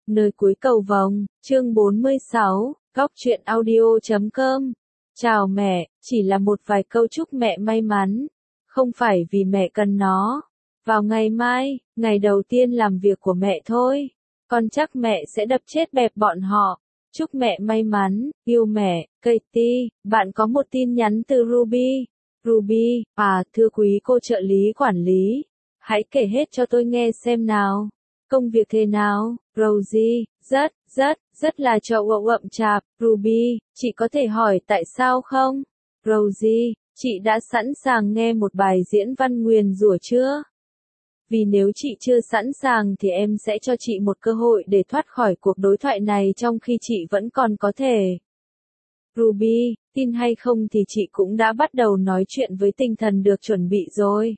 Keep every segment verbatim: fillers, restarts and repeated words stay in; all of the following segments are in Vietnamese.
Nơi cuối cầu vồng, chương bốn mươi sáu, góc truyện audio chấm com. Chào mẹ, chỉ là một vài câu chúc mẹ may mắn. Không phải vì mẹ cần nó. Vào ngày mai, ngày đầu tiên làm việc của mẹ thôi. Con chắc mẹ sẽ đập chết bẹp bọn họ. Chúc mẹ may mắn, yêu mẹ, Katie. Bạn có một tin nhắn từ Ruby. Ruby, à, thưa quý cô trợ lý quản lý. Hãy kể hết cho tôi nghe xem nào. Công việc thế nào, Rosie? Rất, rất, rất là chậu ậm chạp, Ruby, chị có thể hỏi tại sao không? Rosie, chị đã sẵn sàng nghe một bài diễn văn nguyền rủa chưa? Vì nếu chị chưa sẵn sàng thì em sẽ cho chị một cơ hội để thoát khỏi cuộc đối thoại này trong khi chị vẫn còn có thể. Ruby, tin hay không thì chị cũng đã bắt đầu nói chuyện với tinh thần được chuẩn bị rồi.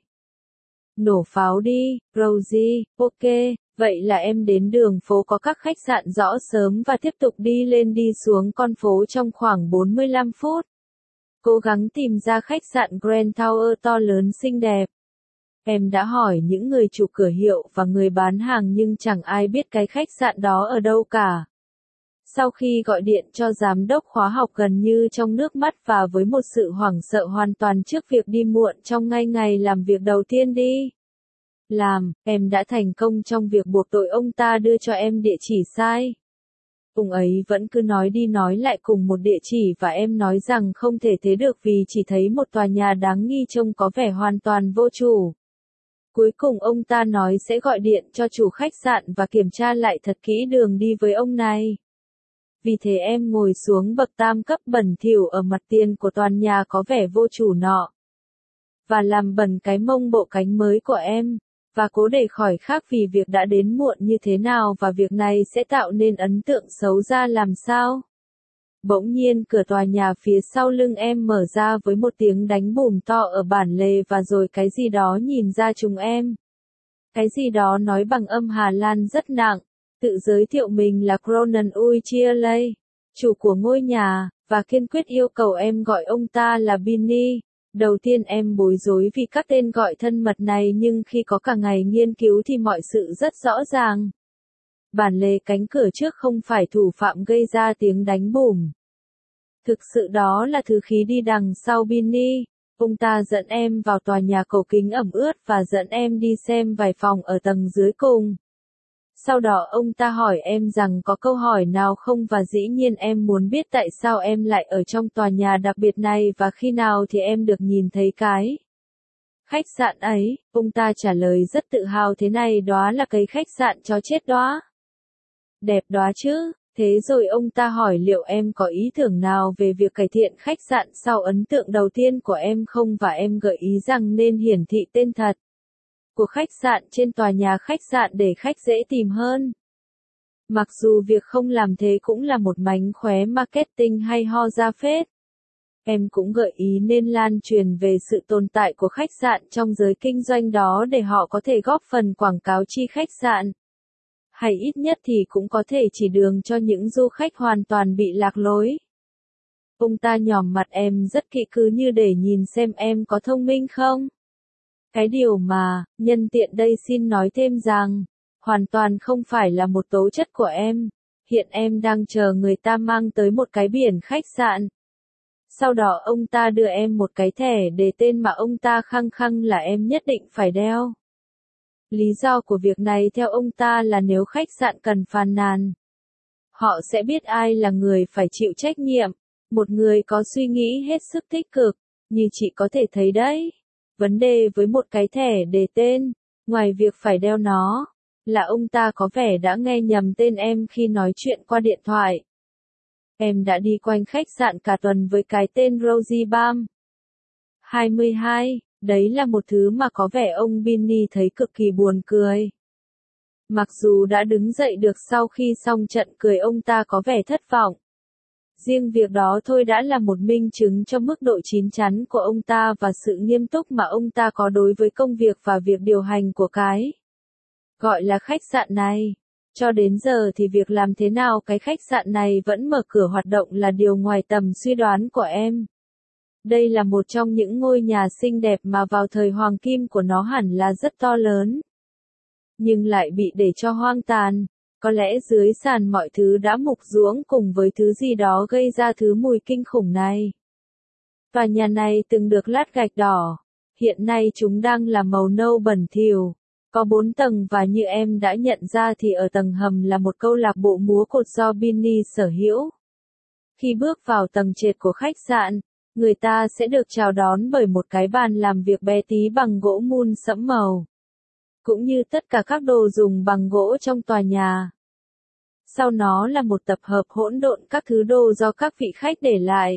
Nổ pháo đi, Rosie, ok, vậy là em đến đường phố có các khách sạn rõ sớm và tiếp tục đi lên đi xuống con phố trong khoảng bốn mươi lăm phút. Cố gắng tìm ra khách sạn Grand Tower to lớn xinh đẹp. Em đã hỏi những người chủ cửa hiệu và người bán hàng nhưng chẳng ai biết cái khách sạn đó ở đâu cả. Sau khi gọi điện cho giám đốc khóa học gần như trong nước mắt và với một sự hoảng sợ hoàn toàn trước việc đi muộn trong ngay ngày làm việc đầu tiên đi làm, em đã thành công trong việc buộc tội ông ta đưa cho em địa chỉ sai. Ông ấy vẫn cứ nói đi nói lại cùng một địa chỉ và em nói rằng không thể thế được vì chỉ thấy một tòa nhà đáng nghi trông có vẻ hoàn toàn vô chủ. Cuối cùng ông ta nói sẽ gọi điện cho chủ khách sạn và kiểm tra lại thật kỹ đường đi với ông này. Vì thế em ngồi xuống bậc tam cấp bẩn thỉu ở mặt tiền của tòa nhà có vẻ vô chủ nọ. Và làm bẩn cái mông bộ cánh mới của em. Và cố để khỏi khác vì việc đã đến muộn như thế nào và việc này sẽ tạo nên ấn tượng xấu ra làm sao. Bỗng nhiên cửa tòa nhà phía sau lưng em mở ra với một tiếng đánh bùm to ở bản lề và rồi cái gì đó nhìn ra chúng em. Cái gì đó nói bằng âm Hà Lan rất nặng, tự giới thiệu mình là Cronan Uchialei, chủ của ngôi nhà, và kiên quyết yêu cầu em gọi ông ta là Binny. Đầu tiên em bối rối vì các tên gọi thân mật này nhưng khi có cả ngày nghiên cứu thì mọi sự rất rõ ràng. Bản lề cánh cửa trước không phải thủ phạm gây ra tiếng đánh bùm. Thực sự đó là thứ khí đi đằng sau Binny. Ông ta dẫn em vào tòa nhà cầu kính ẩm ướt và dẫn em đi xem vài phòng ở tầng dưới cùng. Sau đó ông ta hỏi em rằng có câu hỏi nào không và dĩ nhiên em muốn biết tại sao em lại ở trong tòa nhà đặc biệt này và khi nào thì em được nhìn thấy cái khách sạn ấy. Ông ta trả lời rất tự hào thế này đó là cái khách sạn chó chết đó. Đẹp đó chứ, thế rồi ông ta hỏi liệu em có ý tưởng nào về việc cải thiện khách sạn sau ấn tượng đầu tiên của em không và em gợi ý rằng nên hiển thị tên thật của khách sạn trên tòa nhà khách sạn để khách dễ tìm hơn. Mặc dù việc không làm thế cũng là một mánh khóe marketing hay ho ra phết. Em cũng gợi ý nên lan truyền về sự tồn tại của khách sạn trong giới kinh doanh đó để họ có thể góp phần quảng cáo chi khách sạn. Hay ít nhất thì cũng có thể chỉ đường cho những du khách hoàn toàn bị lạc lối. Ông ta nhòm mặt em rất kỹ cứ như để nhìn xem em có thông minh không. Cái điều mà, nhân tiện đây xin nói thêm rằng, hoàn toàn không phải là một tố chất của em. Hiện em đang chờ người ta mang tới một cái biển khách sạn. Sau đó ông ta đưa em một cái thẻ để tên mà ông ta khăng khăng là em nhất định phải đeo. Lý do của việc này theo ông ta là nếu khách sạn cần phàn nàn, họ sẽ biết ai là người phải chịu trách nhiệm. Một người có suy nghĩ hết sức tích cực, như chị có thể thấy đấy. Vấn đề với một cái thẻ để tên, ngoài việc phải đeo nó, là ông ta có vẻ đã nghe nhầm tên em khi nói chuyện qua điện thoại. Em đã đi quanh khách sạn cả tuần với cái tên Rosie Bam. hai mươi hai, đấy là một thứ mà có vẻ ông Binny thấy cực kỳ buồn cười. Mặc dù đã đứng dậy được sau khi xong trận cười ông ta có vẻ thất vọng. Riêng việc đó thôi đã là một minh chứng cho mức độ chín chắn của ông ta và sự nghiêm túc mà ông ta có đối với công việc và việc điều hành của cái gọi là khách sạn này. Cho đến giờ thì việc làm thế nào cái khách sạn này vẫn mở cửa hoạt động là điều ngoài tầm suy đoán của em. Đây là một trong những ngôi nhà xinh đẹp mà vào thời hoàng kim của nó hẳn là rất to lớn. Nhưng lại bị để cho hoang tàn. Có lẽ dưới sàn mọi thứ đã mục ruỗng cùng với thứ gì đó gây ra thứ mùi kinh khủng này. Tòa nhà này từng được lát gạch đỏ. Hiện nay chúng đang là màu nâu bẩn thỉu. Có bốn tầng và như em đã nhận ra thì ở tầng hầm là một câu lạc bộ múa cột do Binny sở hữu. Khi bước vào tầng trệt của khách sạn, người ta sẽ được chào đón bởi một cái bàn làm việc bé tí bằng gỗ mun sẫm màu. Cũng như tất cả các đồ dùng bằng gỗ trong tòa nhà. Sau nó là một tập hợp hỗn độn các thứ đồ do các vị khách để lại.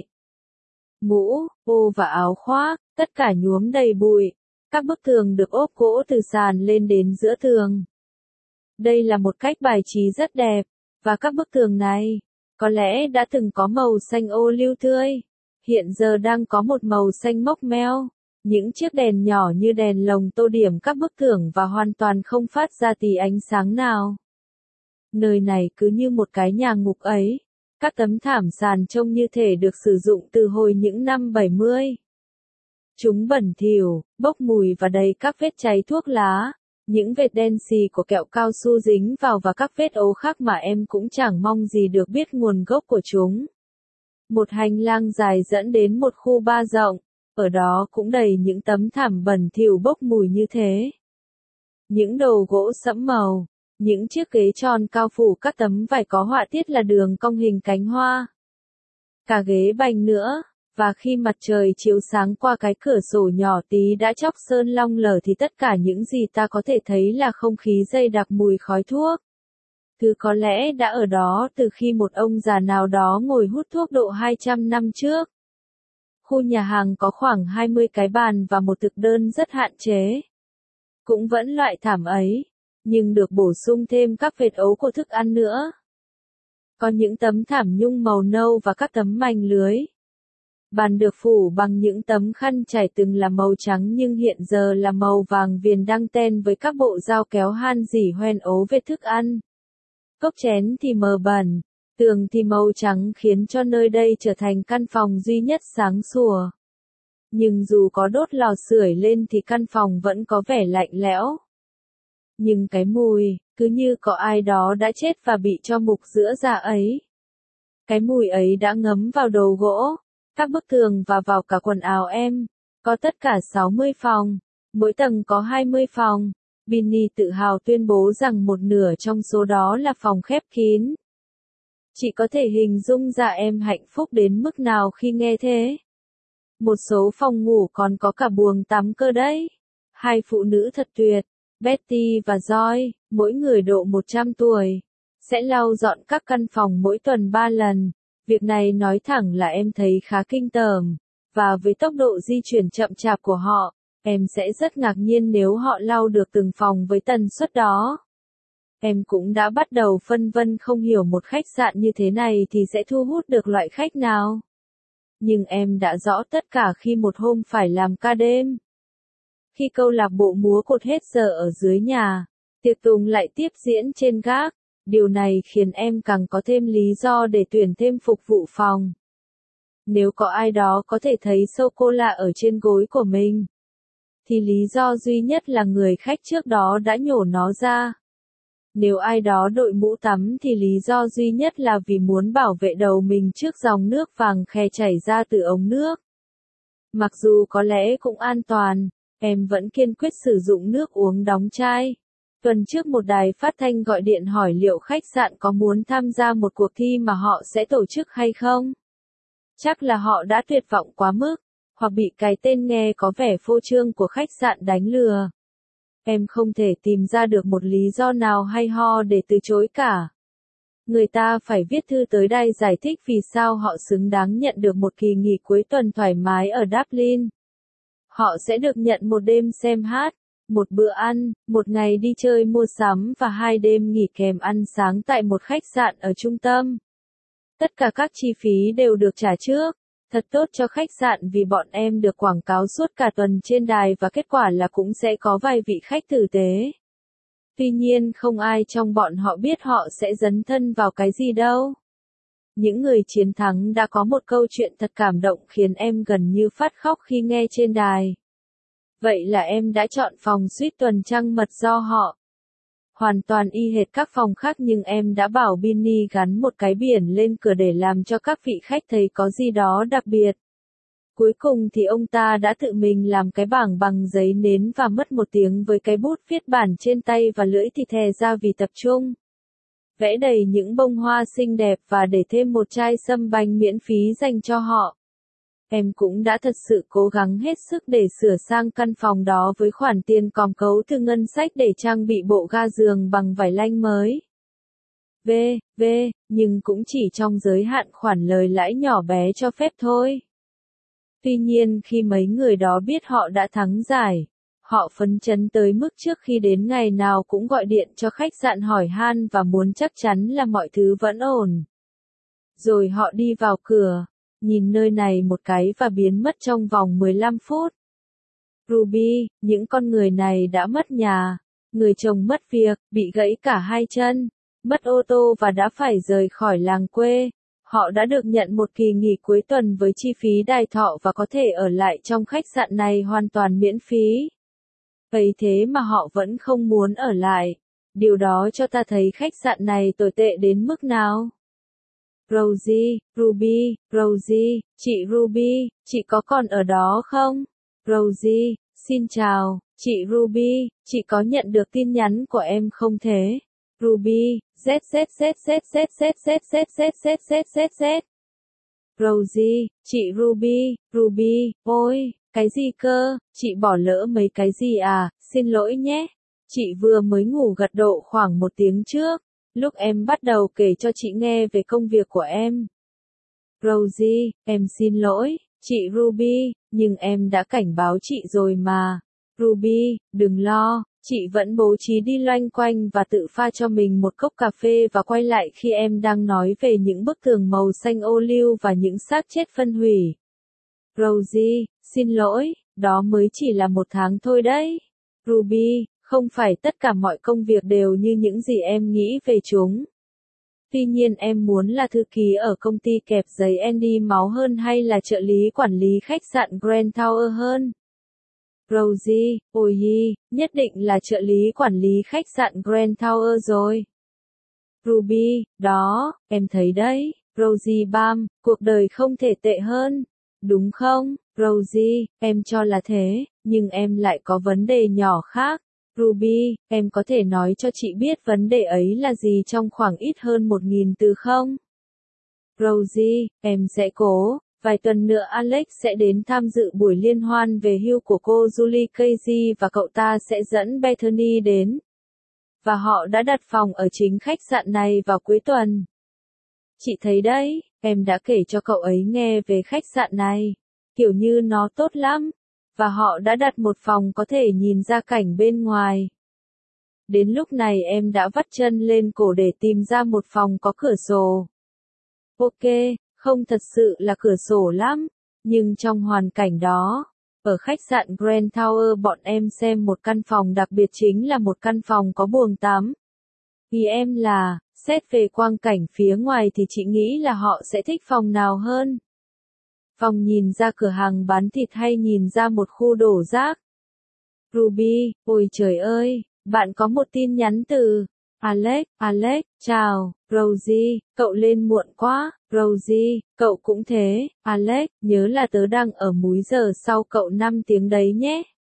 Mũ, ô và áo khoác, tất cả nhuốm đầy bụi. Các bức tường được ốp gỗ từ sàn lên đến giữa tường. Đây là một cách bài trí rất đẹp, và các bức tường này, có lẽ đã từng có màu xanh ô liu tươi, hiện giờ đang có một màu xanh mốc meo. Những chiếc đèn nhỏ như đèn lồng tô điểm các bức tường và hoàn toàn không phát ra tí ánh sáng nào. Nơi này cứ như một cái nhà ngục ấy. Các tấm thảm sàn trông như thể được sử dụng từ hồi những năm bảy mươi. Chúng bẩn thỉu, bốc mùi và đầy các vết cháy thuốc lá, những vệt đen xì của kẹo cao su dính vào và các vết ố khác mà em cũng chẳng mong gì được biết nguồn gốc của chúng. Một hành lang dài dẫn đến một khu bar rộng, ở đó cũng đầy những tấm thảm bẩn thỉu bốc mùi như thế. Những đồ gỗ sẫm màu, những chiếc ghế tròn cao phủ các tấm vải có họa tiết là đường cong hình cánh hoa. Cả ghế bành nữa. Và khi mặt trời chiếu sáng qua cái cửa sổ nhỏ tí đã chóc sơn long lở thì tất cả những gì ta có thể thấy là không khí dày đặc mùi khói thuốc. Thứ có lẽ đã ở đó từ khi một ông già nào đó ngồi hút thuốc độ hai trăm năm trước. Khu nhà hàng có khoảng hai mươi cái bàn và một thực đơn rất hạn chế. Cũng vẫn loại thảm ấy, nhưng được bổ sung thêm các vệt ấu của thức ăn nữa. Có những tấm thảm nhung màu nâu và các tấm mành lưới. Bàn được phủ bằng những tấm khăn trải từng là màu trắng nhưng hiện giờ là màu vàng viền đăng ten với các bộ dao kéo han rỉ hoen ố vết thức ăn. Cốc chén thì mờ bẩn, tường thì màu trắng khiến cho nơi đây trở thành căn phòng duy nhất sáng sủa. Nhưng dù có đốt lò sưởi lên thì căn phòng vẫn có vẻ lạnh lẽo. Nhưng cái mùi, cứ như có ai đó đã chết và bị cho mục giữa dạ ấy. Cái mùi ấy đã ngấm vào đồ gỗ, các bức tường và vào cả quần áo em. Có tất cả sáu mươi phòng, mỗi tầng có hai mươi phòng. Binny tự hào tuyên bố rằng một nửa trong số đó là phòng khép kín. Chị có thể hình dung ra em hạnh phúc đến mức nào khi nghe thế. Một số phòng ngủ còn có cả buồng tắm cơ đấy. Hai phụ nữ thật tuyệt, Betty và Joy, mỗi người độ một trăm tuổi, sẽ lau dọn các căn phòng mỗi tuần ba lần. Việc này nói thẳng là em thấy khá kinh tởm, và với tốc độ di chuyển chậm chạp của họ, em sẽ rất ngạc nhiên nếu họ lau được từng phòng với tần suất đó. Em cũng đã bắt đầu phân vân không hiểu một khách sạn như thế này thì sẽ thu hút được loại khách nào. Nhưng em đã rõ tất cả khi một hôm phải làm ca đêm. Khi câu lạc bộ múa cột hết giờ ở dưới nhà, tiệc tùng lại tiếp diễn trên gác. Điều này khiến em càng có thêm lý do để tuyển thêm phục vụ phòng. Nếu có ai đó có thể thấy sô-cô-la ở trên gối của mình, thì lý do duy nhất là người khách trước đó đã nhổ nó ra. Nếu ai đó đội mũ tắm thì lý do duy nhất là vì muốn bảo vệ đầu mình trước dòng nước vàng khè chảy ra từ ống nước. Mặc dù có lẽ cũng an toàn, em vẫn kiên quyết sử dụng nước uống đóng chai. Tuần trước một đài phát thanh gọi điện hỏi liệu khách sạn có muốn tham gia một cuộc thi mà họ sẽ tổ chức hay không. Chắc là họ đã tuyệt vọng quá mức, hoặc bị cái tên nghe có vẻ phô trương của khách sạn đánh lừa. Em không thể tìm ra được một lý do nào hay ho để từ chối cả. Người ta phải viết thư tới đây giải thích vì sao họ xứng đáng nhận được một kỳ nghỉ cuối tuần thoải mái ở Dublin. Họ sẽ được nhận một đêm xem hát, một bữa ăn, một ngày đi chơi mua sắm và hai đêm nghỉ kèm ăn sáng tại một khách sạn ở trung tâm. Tất cả các chi phí đều được trả trước. Thật tốt cho khách sạn vì bọn em được quảng cáo suốt cả tuần trên đài và kết quả là cũng sẽ có vài vị khách tử tế. Tuy nhiên không ai trong bọn họ biết họ sẽ dấn thân vào cái gì đâu. Những người chiến thắng đã có một câu chuyện thật cảm động khiến em gần như phát khóc khi nghe trên đài. Vậy là em đã chọn phòng suite tuần trăng mật do họ. Hoàn toàn y hệt các phòng khác nhưng em đã bảo Binny gắn một cái biển lên cửa để làm cho các vị khách thấy có gì đó đặc biệt. Cuối cùng thì ông ta đã tự mình làm cái bảng bằng giấy nến và mất một tiếng với cái bút viết bản trên tay và lưỡi thì thè ra vì tập trung. Vẽ đầy những bông hoa xinh đẹp và để thêm một chai sâm banh miễn phí dành cho họ. Em cũng đã thật sự cố gắng hết sức để sửa sang căn phòng đó với khoản tiền còm cấu từ ngân sách để trang bị bộ ga giường bằng vải lanh mới. V, V, nhưng cũng chỉ trong giới hạn khoản lời lãi nhỏ bé cho phép thôi. Tuy nhiên khi mấy người đó biết họ đã thắng giải, họ phấn chấn tới mức trước khi đến ngày nào cũng gọi điện cho khách sạn hỏi han và muốn chắc chắn là mọi thứ vẫn ổn. Rồi họ đi vào cửa, nhìn nơi này một cái và biến mất trong vòng mười lăm phút. Ruby, những con người này đã mất nhà, người chồng mất việc, bị gãy cả hai chân, mất ô tô và đã phải rời khỏi làng quê. Họ đã được nhận một kỳ nghỉ cuối tuần với chi phí đài thọ và có thể ở lại trong khách sạn này hoàn toàn miễn phí. Ấy thế mà họ vẫn không muốn ở lại. Điều đó cho ta thấy khách sạn này tồi tệ đến mức nào. Rosie, Ruby, Rosie, chị Ruby, chị có còn ở đó không? Rosie, xin chào, chị Ruby, chị có nhận được tin nhắn của em không thế? Ruby, z z z z z z z z z z z z z. Rosie, chị Ruby, Ruby, ôi, cái gì cơ, chị bỏ lỡ mấy cái gì à, xin lỗi nhé. Chị vừa mới ngủ gật độ khoảng một tiếng trước, lúc em bắt đầu kể cho chị nghe về công việc của em. Rosie, em xin lỗi, chị Ruby, nhưng em đã cảnh báo chị rồi mà. Ruby, đừng lo, chị vẫn bố trí đi loanh quanh và tự pha cho mình một cốc cà phê và quay lại khi em đang nói về những bức tường màu xanh ô liu và những xác chết phân hủy. Rosie, xin lỗi, đó mới chỉ là một tháng thôi đấy. Ruby, không phải tất cả mọi công việc đều như những gì em nghĩ về chúng. Tuy nhiên em muốn là thư ký ở công ty kẹp giấy Andy máu hơn hay là trợ lý quản lý khách sạn Grand Tower hơn? Rosie, ôi hi, nhất định là trợ lý quản lý khách sạn Grand Tower rồi. Ruby, đó, em thấy đấy, Rosie bam, cuộc đời không thể tệ hơn, đúng không? Rosie, em cho là thế, nhưng em lại có vấn đề nhỏ khác. Ruby, em có thể nói cho chị biết vấn đề ấy là gì trong khoảng ít hơn một nghìn từ không? Rosie, em sẽ cố. Vài tuần nữa Alex sẽ đến tham dự buổi liên hoan về hưu của cô Julie Casey và cậu ta sẽ dẫn Bethany đến. Và họ đã đặt phòng ở chính khách sạn này vào cuối tuần. Chị thấy đấy, em đã kể cho cậu ấy nghe về khách sạn này. Kiểu như nó tốt lắm. Và họ đã đặt một phòng có thể nhìn ra cảnh bên ngoài. Đến lúc này em đã vắt chân lên cổ để tìm ra một phòng có cửa sổ. Ok, không thật sự là cửa sổ lắm, nhưng trong hoàn cảnh đó, ở khách sạn Grand Tower bọn em xem một căn phòng đặc biệt chính là một căn phòng có buồng tắm. Vì em là, xét về quang cảnh phía ngoài thì chị nghĩ là họ sẽ thích phòng nào hơn. Phòng nhìn ra cửa hàng bán thịt hay nhìn ra một khu đổ rác? Ruby, ôi trời ơi, bạn có một tin nhắn từ Alex, Alex, chào, Rosie, cậu lên muộn quá, Rosie, cậu cũng thế, Alex, nhớ là tớ đang ở múi giờ sau cậu năm tiếng đấy nhé.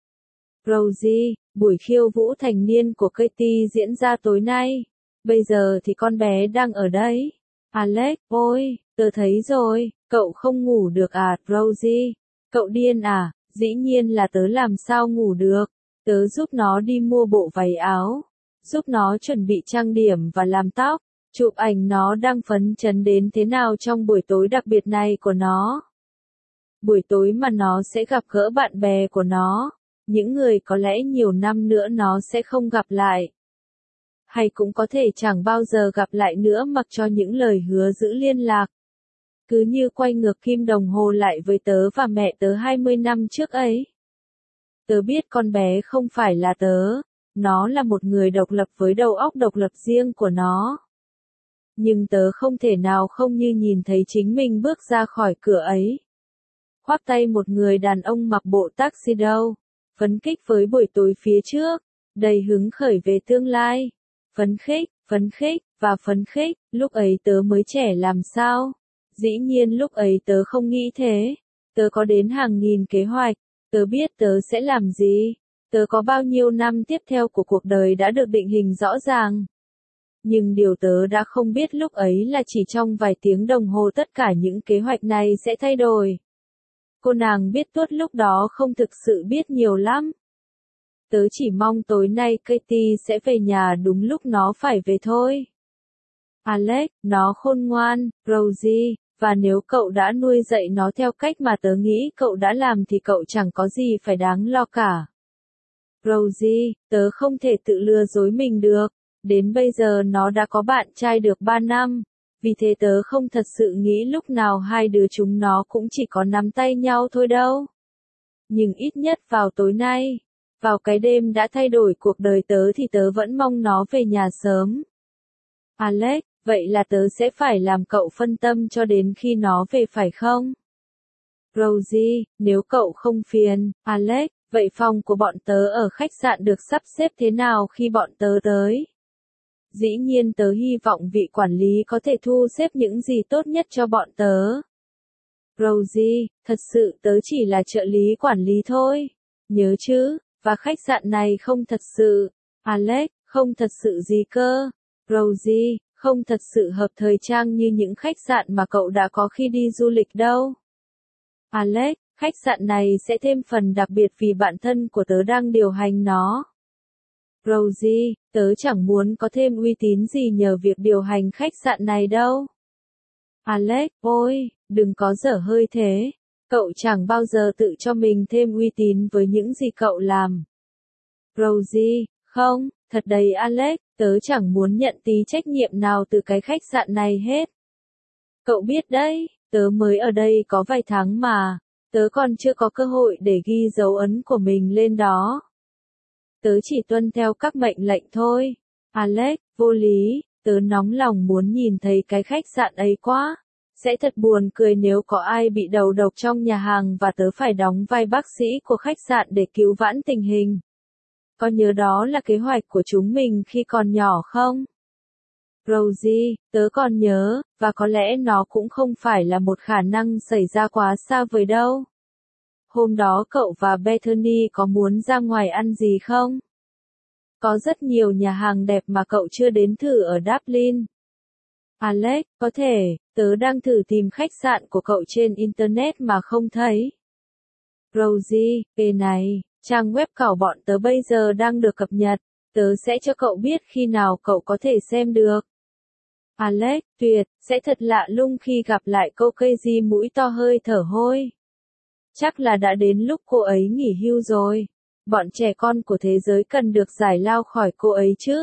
Rosie, buổi khiêu vũ thành niên của Katie diễn ra tối nay, bây giờ thì con bé đang ở đấy. Alex, ôi, tớ thấy rồi, cậu không ngủ được à, Rosie, cậu điên à, dĩ nhiên là tớ làm sao ngủ được, tớ giúp nó đi mua bộ váy áo. Giúp nó chuẩn bị trang điểm và làm tóc, chụp ảnh nó đang phấn chấn đến thế nào trong buổi tối đặc biệt này của nó. Buổi tối mà nó sẽ gặp gỡ bạn bè của nó, những người có lẽ nhiều năm nữa nó sẽ không gặp lại. Hay cũng có thể chẳng bao giờ gặp lại nữa mặc cho những lời hứa giữ liên lạc. Cứ như quay ngược kim đồng hồ lại với tớ và mẹ tớ hai mươi năm trước ấy. Tớ biết con bé không phải là tớ. Nó là một người độc lập với đầu óc độc lập riêng của nó. Nhưng tớ không thể nào không như nhìn thấy chính mình bước ra khỏi cửa ấy. Khoác tay một người đàn ông mặc bộ tuxedo, phấn khích với buổi tối phía trước, đầy hứng khởi về tương lai. Phấn khích, phấn khích, và phấn khích, lúc ấy tớ mới trẻ làm sao? Dĩ nhiên lúc ấy tớ không nghĩ thế. Tớ có đến hàng nghìn kế hoạch, tớ biết tớ sẽ làm gì. Tớ có bao nhiêu năm tiếp theo của cuộc đời đã được định hình rõ ràng. Nhưng điều tớ đã không biết lúc ấy là chỉ trong vài tiếng đồng hồ tất cả những kế hoạch này sẽ thay đổi. Cô nàng biết tuốt lúc đó không thực sự biết nhiều lắm. Tớ chỉ mong tối nay Katie sẽ về nhà đúng lúc nó phải về thôi. Alex, nó khôn ngoan, Rosie, và nếu cậu đã nuôi dạy nó theo cách mà tớ nghĩ cậu đã làm thì cậu chẳng có gì phải đáng lo cả. Rosie, tớ không thể tự lừa dối mình được. Đến bây giờ nó đã có bạn trai được ba năm. Vì thế tớ không thật sự nghĩ lúc nào hai đứa chúng nó cũng chỉ có nắm tay nhau thôi đâu. Nhưng ít nhất vào tối nay, vào cái đêm đã thay đổi cuộc đời tớ thì tớ vẫn mong nó về nhà sớm. Alex, vậy là tớ sẽ phải làm cậu phân tâm cho đến khi nó về phải không? Rosie, nếu cậu không phiền, Alex, vậy phòng của bọn tớ ở khách sạn được sắp xếp thế nào khi bọn tớ tới? Dĩ nhiên tớ hy vọng vị quản lý có thể thu xếp những gì tốt nhất cho bọn tớ. Rosie, thật sự tớ chỉ là trợ lý quản lý thôi. Nhớ chứ, và khách sạn này không thật sự. Alex, không thật sự gì cơ. Rosie, không thật sự hợp thời trang như những khách sạn mà cậu đã có khi đi du lịch đâu. Alex, khách sạn này sẽ thêm phần đặc biệt vì bạn thân của tớ đang điều hành nó. Rosie, tớ chẳng muốn có thêm uy tín gì nhờ việc điều hành khách sạn này đâu. Alex, ôi, đừng có dở hơi thế. Cậu chẳng bao giờ tự cho mình thêm uy tín với những gì cậu làm. Rosie, không, thật đấy Alex, tớ chẳng muốn nhận tí trách nhiệm nào từ cái khách sạn này hết. Cậu biết đấy, tớ mới ở đây có vài tháng mà, tớ còn chưa có cơ hội để ghi dấu ấn của mình lên đó. Tớ chỉ tuân theo các mệnh lệnh thôi. Alex, vô lý, tớ nóng lòng muốn nhìn thấy cái khách sạn ấy quá. Sẽ thật buồn cười nếu có ai bị đầu độc trong nhà hàng và tớ phải đóng vai bác sĩ của khách sạn để cứu vãn tình hình. Có nhớ đó là kế hoạch của chúng mình khi còn nhỏ không? Rosie, tớ còn nhớ, và có lẽ nó cũng không phải là một khả năng xảy ra quá xa vời đâu. Hôm đó cậu và Bethany có muốn ra ngoài ăn gì không? Có rất nhiều nhà hàng đẹp mà cậu chưa đến thử ở Dublin. Alex, có thể, tớ đang thử tìm khách sạn của cậu trên Internet mà không thấy. Rosie, cái này, trang web của bọn tớ bây giờ đang được cập nhật, tớ sẽ cho cậu biết khi nào cậu có thể xem được. Alex, tuyệt, sẽ thật lạ lùng khi gặp lại cô Casey mũi to hơi thở hôi. Chắc là đã đến lúc cô ấy nghỉ hưu rồi. Bọn trẻ con của thế giới cần được giải lao khỏi cô ấy chứ.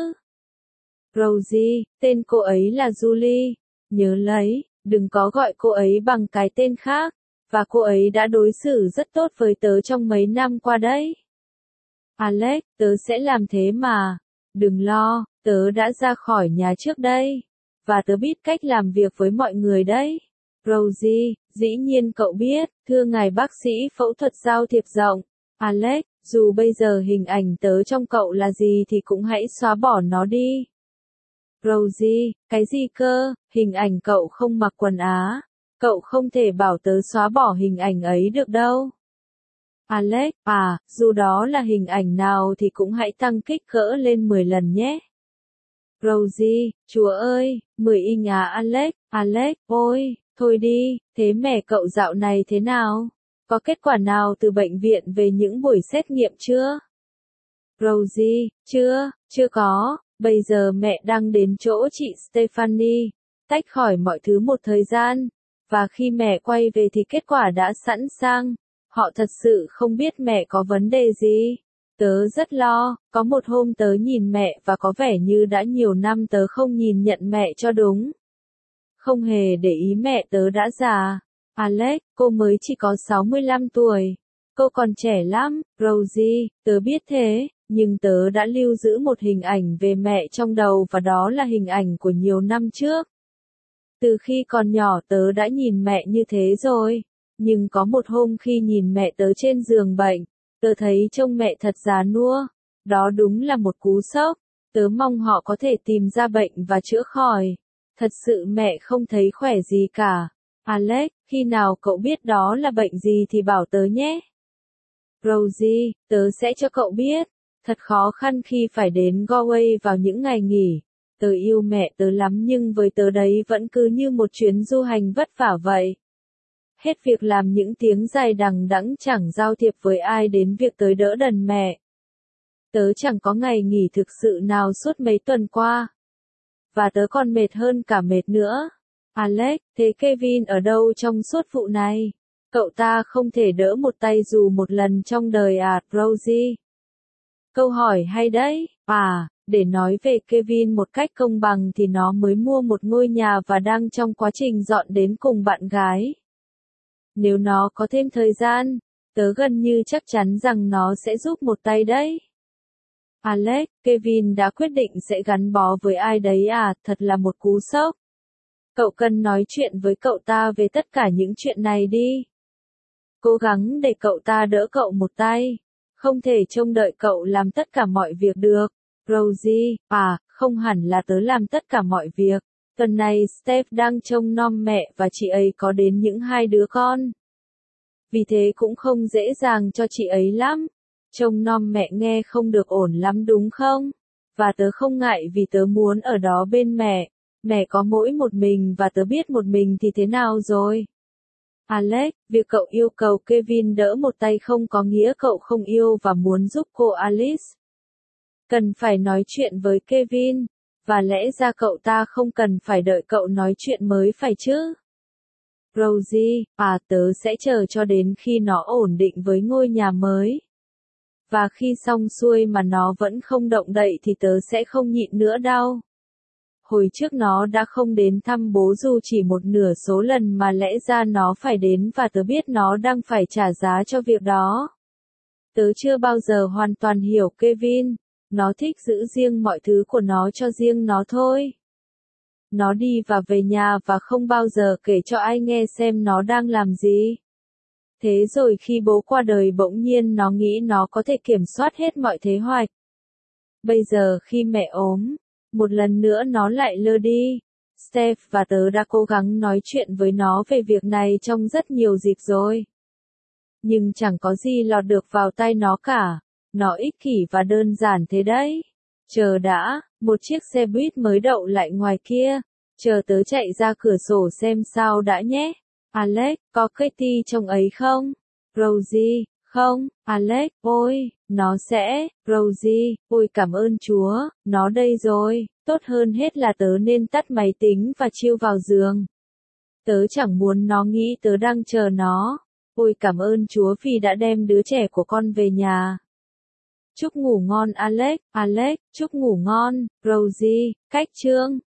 Rosie, tên cô ấy là Julie. Nhớ lấy, đừng có gọi cô ấy bằng cái tên khác. Và cô ấy đã đối xử rất tốt với tớ trong mấy năm qua đấy. Alex, tớ sẽ làm thế mà. Đừng lo, tớ đã ra khỏi nhà trước đây. Và tớ biết cách làm việc với mọi người đấy. Rosie, dĩ nhiên cậu biết, thưa ngài bác sĩ phẫu thuật giao thiệp rộng. Alex, dù bây giờ hình ảnh tớ trong cậu là gì thì cũng hãy xóa bỏ nó đi. Rosie, cái gì cơ, hình ảnh cậu không mặc quần á. Cậu không thể bảo tớ xóa bỏ hình ảnh ấy được đâu. Alex, à, dù đó là hình ảnh nào thì cũng hãy tăng kích cỡ lên mười lần nhé. Rosie, chúa ơi, mười inch à Alex, Alex, ôi, thôi đi, thế mẹ cậu dạo này thế nào? Có kết quả nào từ bệnh viện về những buổi xét nghiệm chưa? Rosie, chưa, chưa có, bây giờ mẹ đang đến chỗ chị Stephanie, tách khỏi mọi thứ một thời gian, và khi mẹ quay về thì kết quả đã sẵn sàng. Họ thật sự không biết mẹ có vấn đề gì. Tớ rất lo, có một hôm tớ nhìn mẹ và có vẻ như đã nhiều năm tớ không nhìn nhận mẹ cho đúng. Không hề để ý mẹ tớ đã già. Alex, cô mới chỉ có sáu mươi lăm tuổi. Cô còn trẻ lắm, Rosie, tớ biết thế, nhưng tớ đã lưu giữ một hình ảnh về mẹ trong đầu và đó là hình ảnh của nhiều năm trước. Từ khi còn nhỏ tớ đã nhìn mẹ như thế rồi, nhưng có một hôm khi nhìn mẹ tớ trên giường bệnh, tớ thấy trông mẹ thật già nua. Đó đúng là một cú sốc. Tớ mong họ có thể tìm ra bệnh và chữa khỏi. Thật sự mẹ không thấy khỏe gì cả. Alex, khi nào cậu biết đó là bệnh gì thì bảo tớ nhé. Rosie, tớ sẽ cho cậu biết. Thật khó khăn khi phải đến Galway vào những ngày nghỉ. Tớ yêu mẹ tớ lắm nhưng với tớ đấy vẫn cứ như một chuyến du hành vất vả vậy. Hết việc làm những tiếng dài đằng đẵng chẳng giao thiệp với ai đến việc tới đỡ đần mẹ. Tớ chẳng có ngày nghỉ thực sự nào suốt mấy tuần qua. Và tớ còn mệt hơn cả mệt nữa. Alex, thế Kevin ở đâu trong suốt vụ này? Cậu ta không thể đỡ một tay dù một lần trong đời à, Rosie? Câu hỏi hay đấy. À, để nói về Kevin một cách công bằng thì nó mới mua một ngôi nhà và đang trong quá trình dọn đến cùng bạn gái. Nếu nó có thêm thời gian, tớ gần như chắc chắn rằng nó sẽ giúp một tay đấy. Alex, Kevin đã quyết định sẽ gắn bó với ai đấy à, thật là một cú sốc. Cậu cần nói chuyện với cậu ta về tất cả những chuyện này đi. Cố gắng để cậu ta đỡ cậu một tay. Không thể trông đợi cậu làm tất cả mọi việc được. Rosie, à, không hẳn là tớ làm tất cả mọi việc. Tuần này Steph đang trông nom mẹ và chị ấy có đến những hai đứa con. Vì thế cũng không dễ dàng cho chị ấy lắm. Trông nom mẹ nghe không được ổn lắm đúng không? Và tớ không ngại vì tớ muốn ở đó bên mẹ. Mẹ có mỗi một mình và tớ biết một mình thì thế nào rồi? Alex, việc cậu yêu cầu Kevin đỡ một tay không có nghĩa cậu không yêu và muốn giúp cô Alice. Cần phải nói chuyện với Kevin, và lẽ ra cậu ta không cần phải đợi cậu nói chuyện mới phải chứ? Rosie, à tớ sẽ chờ cho đến khi nó ổn định với ngôi nhà mới. Và khi xong xuôi mà nó vẫn không động đậy thì tớ sẽ không nhịn nữa đâu. Hồi trước nó đã không đến thăm bố dù chỉ một nửa số lần mà lẽ ra nó phải đến và tớ biết nó đang phải trả giá cho việc đó. Tớ chưa bao giờ hoàn toàn hiểu Kevin, nó thích giữ riêng mọi thứ của nó cho riêng nó thôi. Nó đi và về nhà và không bao giờ kể cho ai nghe xem nó đang làm gì. Thế rồi khi bố qua đời bỗng nhiên nó nghĩ nó có thể kiểm soát hết mọi kế hoạch. Bây giờ khi mẹ ốm, một lần nữa nó lại lơ đi. Steph và tớ đã cố gắng nói chuyện với nó về việc này trong rất nhiều dịp rồi. Nhưng chẳng có gì lọt được vào tai nó cả. Nó ích kỷ và đơn giản thế đấy. Chờ đã, một chiếc xe buýt mới đậu lại ngoài kia. Chờ tớ chạy ra cửa sổ xem sao đã nhé. Alex, có Katie trong ấy không? Rosie, không, Alex, ôi, nó sẽ, Rosie, ôi cảm ơn Chúa, nó đây rồi, tốt hơn hết là tớ nên tắt máy tính và chiêu vào giường. Tớ chẳng muốn nó nghĩ tớ đang chờ nó. Ôi cảm ơn Chúa vì đã đem đứa trẻ của con về nhà. Chúc ngủ ngon Alex, Alex, chúc ngủ ngon, Rosie, cách chương.